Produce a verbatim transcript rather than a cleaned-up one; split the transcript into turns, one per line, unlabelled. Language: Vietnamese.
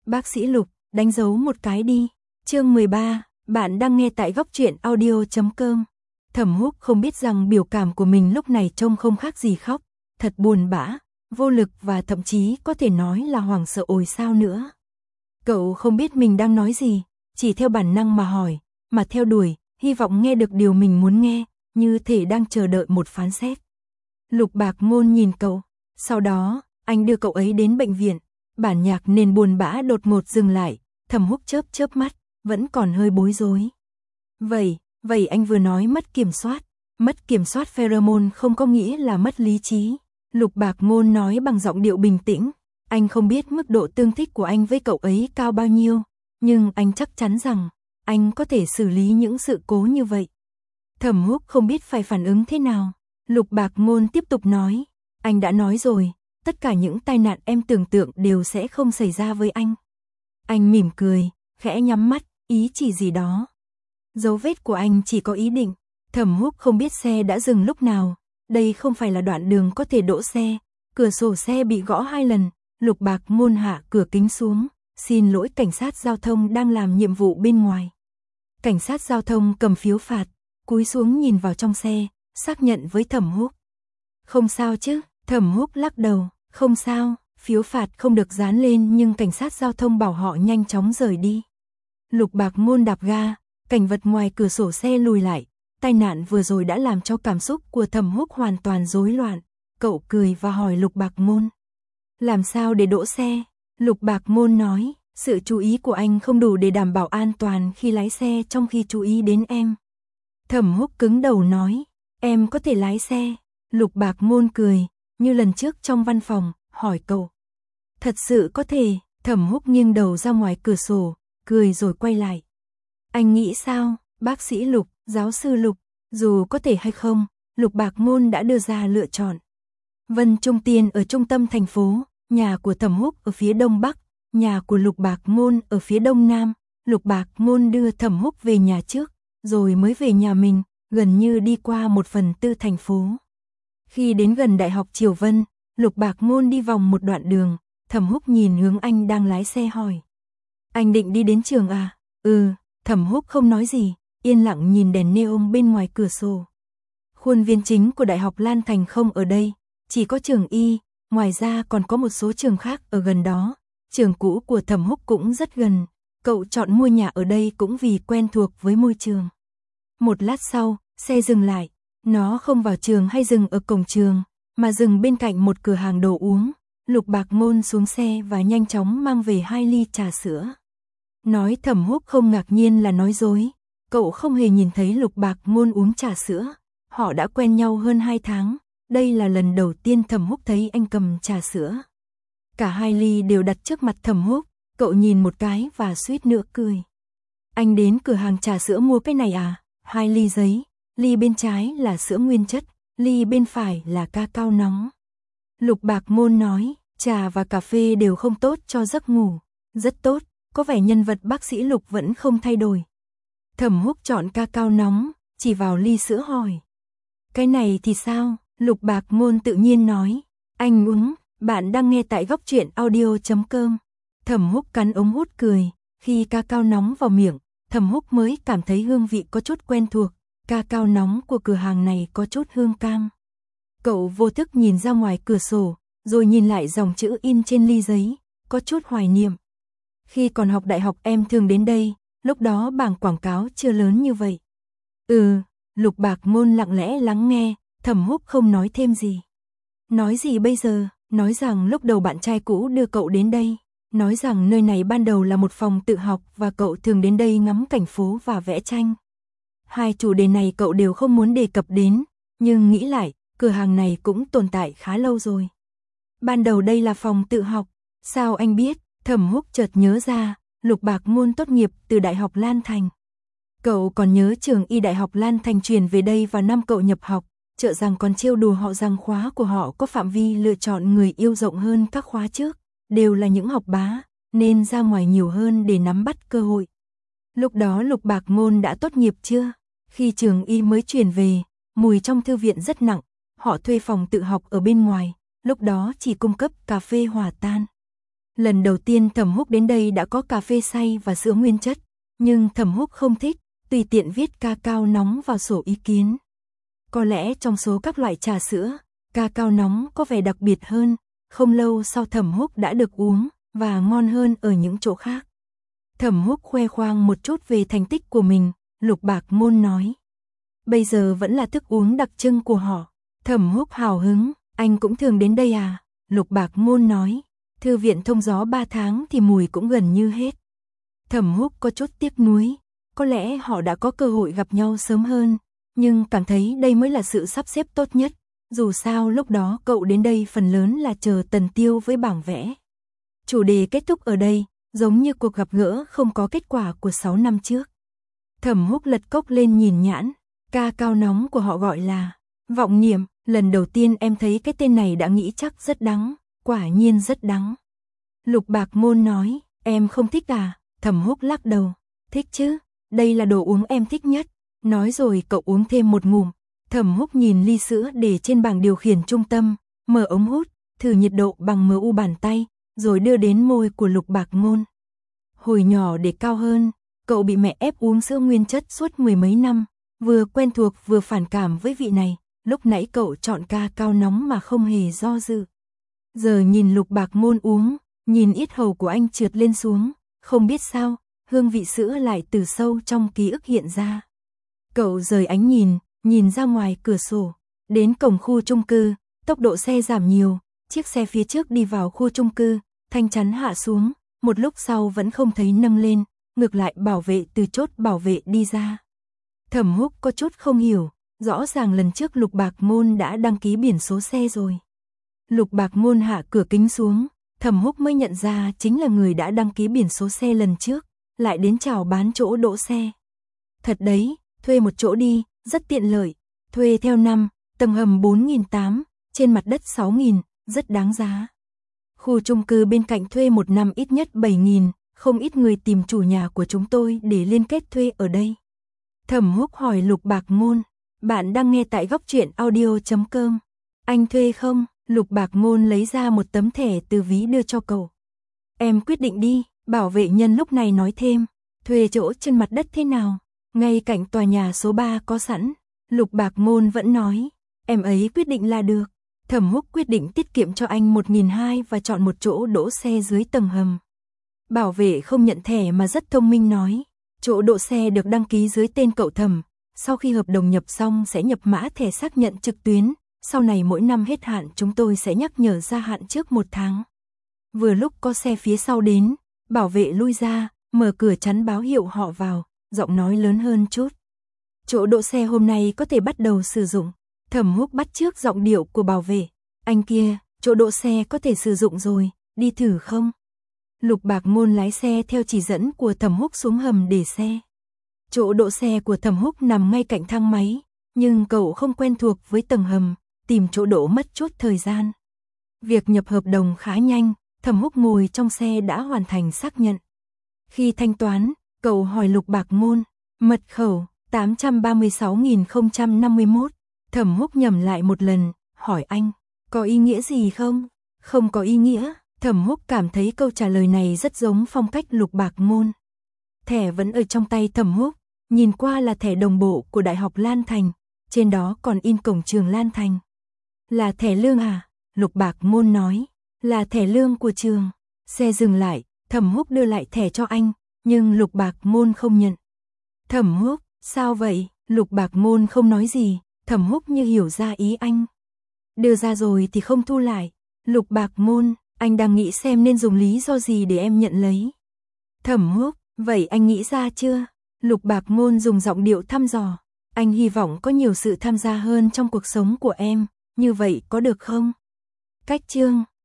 Bác sĩ Lục, đánh dấu một cái đi. Chương mười ba, bạn đang nghe tại góc truyện audio chấm com. Thẩm Húc không biết rằng biểu cảm của mình lúc này trông không khác gì khóc, thật buồn bã, vô lực và thậm chí có thể nói là hoảng sợ ồi sao nữa. Cậu không biết mình đang nói gì, chỉ theo bản năng mà hỏi, mà theo đuổi, hy vọng nghe được điều mình muốn nghe, như thể đang chờ đợi một phán xét. Lục Bạc Ngôn nhìn cậu, sau đó, anh đưa cậu ấy đến bệnh viện. Bản nhạc nền buồn bã đột ngột dừng lại, Thẩm Húc chớp chớp mắt, vẫn còn hơi bối rối. Vậy, vậy anh vừa nói mất kiểm soát, mất kiểm soát pheromone không có nghĩa là mất lý trí. Lục Bạc Ngôn nói bằng giọng điệu bình tĩnh, anh không biết mức độ tương thích của anh với cậu ấy cao bao nhiêu, nhưng anh chắc chắn rằng, anh có thể xử lý những sự cố như vậy. Thẩm Húc không biết phải phản ứng thế nào. Lục Bạc Ngôn tiếp tục nói, anh đã nói rồi, tất cả những tai nạn em tưởng tượng đều sẽ không xảy ra với anh. Anh mỉm cười, khẽ nhắm mắt, ý chỉ gì đó. Dấu vết của anh chỉ có ý định. Thẩm Húc không biết xe đã dừng lúc nào, đây không phải là đoạn đường có thể đỗ xe. Cửa sổ xe bị gõ hai lần, Lục Bạc Ngôn hạ cửa kính xuống, xin lỗi cảnh sát giao thông đang làm nhiệm vụ bên ngoài. Cảnh sát giao thông cầm phiếu phạt, cúi xuống nhìn vào trong xe, xác nhận với Thẩm Húc. Không sao chứ? Thẩm Húc lắc đầu, không sao, phiếu phạt không được dán lên nhưng cảnh sát giao thông bảo họ nhanh chóng rời đi. Lục Bạc Ngôn đạp ga, cảnh vật ngoài cửa sổ xe lùi lại, tai nạn vừa rồi đã làm cho cảm xúc của Thẩm Húc hoàn toàn rối loạn. Cậu cười và hỏi Lục Bạc Ngôn, làm sao để đỗ xe? Lục Bạc Ngôn nói, sự chú ý của anh không đủ để đảm bảo an toàn khi lái xe trong khi chú ý đến em. Thẩm Húc cứng đầu nói, em có thể lái xe. Lục Bạc Ngôn cười, như lần trước trong văn phòng, hỏi cậu. Thật sự có thể? Thẩm Húc nghiêng đầu ra ngoài cửa sổ, cười rồi quay lại. Anh nghĩ sao, bác sĩ Lục, giáo sư Lục? Dù có thể hay không, Lục Bạc Ngôn đã đưa ra lựa chọn. Vân Trung Tiên ở trung tâm thành phố, nhà của Thẩm Húc ở phía đông bắc, nhà của Lục Bạc Ngôn ở phía đông nam. Lục Bạc Ngôn đưa Thẩm Húc về nhà trước, rồi mới về nhà mình, gần như đi qua một phần tư thành phố. Khi đến gần Đại học Triều Vân, Lục Bạc Ngôn đi vòng một đoạn đường, Thẩm Húc nhìn hướng anh đang lái xe hỏi. Anh định đi đến trường à? Ừ, Thẩm Húc không nói gì, yên lặng nhìn đèn neon bên ngoài cửa sổ. Khuôn viên chính của Đại học Lan Thành không ở đây, chỉ có trường Y, ngoài ra còn có một số trường khác ở gần đó. Trường cũ của Thẩm Húc cũng rất gần, cậu chọn mua nhà ở đây cũng vì quen thuộc với môi trường. Một lát sau, xe dừng lại. Nó không vào trường hay dừng ở cổng trường, mà dừng bên cạnh một cửa hàng đồ uống. Lục Bạc Ngôn xuống xe và nhanh chóng mang về hai ly trà sữa. Nói Thẩm Húc không ngạc nhiên là nói dối. Cậu không hề nhìn thấy Lục Bạc Ngôn uống trà sữa. Họ đã quen nhau hơn hai tháng. Đây là lần đầu tiên Thẩm Húc thấy anh cầm trà sữa. Cả hai ly đều đặt trước mặt Thẩm Húc. Cậu nhìn một cái và suýt nữa cười. Anh đến cửa hàng trà sữa mua cái này à? Hai ly giấy. Ly bên trái là sữa nguyên chất, ly bên phải là ca cao nóng. Lục Bạc Ngôn nói, trà và cà phê đều không tốt cho giấc ngủ. Rất tốt, có vẻ nhân vật bác sĩ Lục vẫn không thay đổi. Thẩm Húc chọn ca cao nóng, chỉ vào ly sữa hỏi. Cái này thì sao? Lục Bạc Ngôn tự nhiên nói. Anh uống, bạn đang nghe tại góc truyện audio chấm com. Thẩm Húc cắn ống hút cười, khi ca cao nóng vào miệng, Thẩm Húc mới cảm thấy hương vị có chút quen thuộc. Ca cao nóng của cửa hàng này có chút hương cam. Cậu vô thức nhìn ra ngoài cửa sổ, rồi nhìn lại dòng chữ in trên ly giấy, có chút hoài niệm. Khi còn học đại học em thường đến đây, lúc đó bảng quảng cáo chưa lớn như vậy. Ừ, Lục Bạc Ngôn lặng lẽ lắng nghe, Thẩm Húc không nói thêm gì. Nói gì bây giờ? Nói rằng lúc đầu bạn trai cũ đưa cậu đến đây. Nói rằng nơi này ban đầu là một phòng tự học và cậu thường đến đây ngắm cảnh phố và vẽ tranh. Hai chủ đề này cậu đều không muốn đề cập đến, nhưng nghĩ lại, cửa hàng này cũng tồn tại khá lâu rồi. Ban đầu đây là phòng tự học, sao anh biết? Thẩm Húc chợt nhớ ra, Lục Bạc Ngôn tốt nghiệp từ Đại học Lan Thành. Cậu còn nhớ trường Y Đại học Lan Thành chuyển về đây vào năm cậu nhập học, chợ rằng còn trêu đùa họ rằng khóa của họ có phạm vi lựa chọn người yêu rộng hơn các khóa trước, đều là những học bá, nên ra ngoài nhiều hơn để nắm bắt cơ hội. Lúc đó Lục Bạc Ngôn đã tốt nghiệp chưa? Khi trường Y mới chuyển về, mùi trong thư viện rất nặng, họ thuê phòng tự học ở bên ngoài, lúc đó chỉ cung cấp cà phê hòa tan. Lần đầu tiên Thẩm Húc đến đây đã có cà phê xay và sữa nguyên chất, nhưng Thẩm Húc không thích, tùy tiện viết ca cao nóng vào sổ ý kiến. Có lẽ trong số các loại trà sữa, ca cao nóng có vẻ đặc biệt hơn, không lâu sau Thẩm Húc đã được uống, và ngon hơn ở những chỗ khác. Thẩm Húc khoe khoang một chút về thành tích của mình, Lục Bạc Môn nói. Bây giờ vẫn là thức uống đặc trưng của họ. Thẩm Húc hào hứng, anh cũng thường đến đây à? Lục Bạc Môn nói, thư viện thông gió ba tháng thì mùi cũng gần như hết. Thẩm Húc có chút tiếc nuối, có lẽ họ đã có cơ hội gặp nhau sớm hơn, nhưng cảm thấy đây mới là sự sắp xếp tốt nhất. Dù sao lúc đó cậu đến đây phần lớn là chờ Tần Tiêu với bảng vẽ. Chủ đề kết thúc ở đây, giống như cuộc gặp gỡ không có kết quả của sáu năm trước. Thẩm Húc lật cốc lên nhìn nhãn, ca cao nóng của họ gọi là Vọng Niệm, lần đầu tiên em thấy cái tên này đã nghĩ chắc rất đắng, quả nhiên rất đắng. Lục Bạc Môn nói, em không thích à? Thẩm Húc lắc đầu, thích chứ, đây là đồ uống em thích nhất. Nói rồi cậu uống thêm một ngụm. Thẩm Húc nhìn ly sữa để trên bảng điều khiển trung tâm, mở ống hút, thử nhiệt độ bằng mu bàn tay, rồi đưa đến môi của Lục Bạc Môn. Hồi nhỏ để cao hơn, cậu bị mẹ ép uống sữa nguyên chất suốt mười mấy năm, vừa quen thuộc vừa phản cảm với vị này, lúc nãy cậu chọn ca cao nóng mà không hề do dự. Giờ nhìn Lục Bạc Môn uống, nhìn yết hầu của anh trượt lên xuống, không biết sao, hương vị sữa lại từ sâu trong ký ức hiện ra. Cậu rời ánh nhìn, nhìn ra ngoài cửa sổ, đến cổng khu chung cư, tốc độ xe giảm nhiều, chiếc xe phía trước đi vào khu chung cư, thanh chắn hạ xuống, một lúc sau vẫn không thấy nâng lên, ngược lại bảo vệ từ chốt bảo vệ đi ra. Thẩm Húc có chút không hiểu, rõ ràng lần trước Lục Bạc Môn đã đăng ký biển số xe rồi. Lục Bạc Môn hạ cửa kính xuống, Thẩm Húc mới nhận ra chính là người đã đăng ký biển số xe lần trước, lại đến chào bán chỗ đỗ xe. Thật đấy, thuê một chỗ đi, rất tiện lợi, thuê theo năm, tầng hầm bốn nghìn tám trăm, trên mặt đất sáu nghìn, rất đáng giá. Khu chung cư bên cạnh thuê một năm ít nhất bảy nghìn, không ít người tìm chủ nhà của chúng tôi để liên kết thuê ở đây. Thẩm Húc hỏi Lục Bạc Môn, bạn đang nghe tại góc truyện audio chấm com. Anh thuê không? Lục Bạc Môn lấy ra một tấm thẻ từ ví đưa cho cậu. Em quyết định đi, bảo vệ nhân lúc này nói thêm, thuê chỗ trên mặt đất thế nào? Ngay cạnh tòa nhà số ba có sẵn. Lục Bạc Môn vẫn nói, em ấy quyết định là được. Thẩm Húc quyết định tiết kiệm cho anh một nghìn hai trăm và chọn một chỗ đỗ xe dưới tầng hầm. Bảo vệ không nhận thẻ mà rất thông minh nói, chỗ đỗ xe được đăng ký dưới tên cậu Thẩm, sau khi hợp đồng nhập xong sẽ nhập mã thẻ xác nhận trực tuyến, sau này mỗi năm hết hạn chúng tôi sẽ nhắc nhở gia hạn trước một tháng. Vừa lúc có xe phía sau đến, bảo vệ lui ra, mở cửa chắn báo hiệu họ vào, giọng nói lớn hơn chút. Chỗ đỗ xe hôm nay có thể bắt đầu sử dụng. Thẩm Húc bắt chước giọng điệu của bảo vệ. Anh kia, chỗ đỗ xe có thể sử dụng rồi, đi thử không? Lục Bạc Môn lái xe theo chỉ dẫn của Thẩm Húc xuống hầm để xe. Chỗ đỗ xe của Thẩm Húc nằm ngay cạnh thang máy, nhưng cậu không quen thuộc với tầng hầm, tìm chỗ đỗ mất chút thời gian. Việc nhập hợp đồng khá nhanh, Thẩm Húc ngồi trong xe đã hoàn thành xác nhận. Khi thanh toán, cậu hỏi Lục Bạc Môn, mật khẩu tám trăm ba mươi sáu nghìn không trăm năm mươi mốt. Thẩm Húc nhầm lại một lần, hỏi anh, có ý nghĩa gì không? Không có ý nghĩa. Thẩm Húc cảm thấy câu trả lời này rất giống phong cách Lục Bạc Môn. Thẻ vẫn ở trong tay Thẩm Húc, nhìn qua là thẻ đồng bộ của Đại học Lan Thành, trên đó còn in cổng trường Lan Thành. Là thẻ lương à? Lục Bạc Môn nói, là thẻ lương của trường. Xe dừng lại, Thẩm Húc đưa lại thẻ cho anh, nhưng Lục Bạc Môn không nhận. Thẩm Húc, sao vậy? Lục Bạc Môn không nói gì, Thẩm Húc như hiểu ra ý anh. Đưa ra rồi thì không thu lại. Lục Bạc Môn, anh đang nghĩ xem nên dùng lý do gì để em nhận lấy. Thẩm Húc, vậy anh nghĩ ra chưa? Lục Bạc Môn dùng giọng điệu thăm dò. Anh hy vọng có nhiều sự tham gia hơn trong cuộc sống của em, như vậy có được không? Cách chương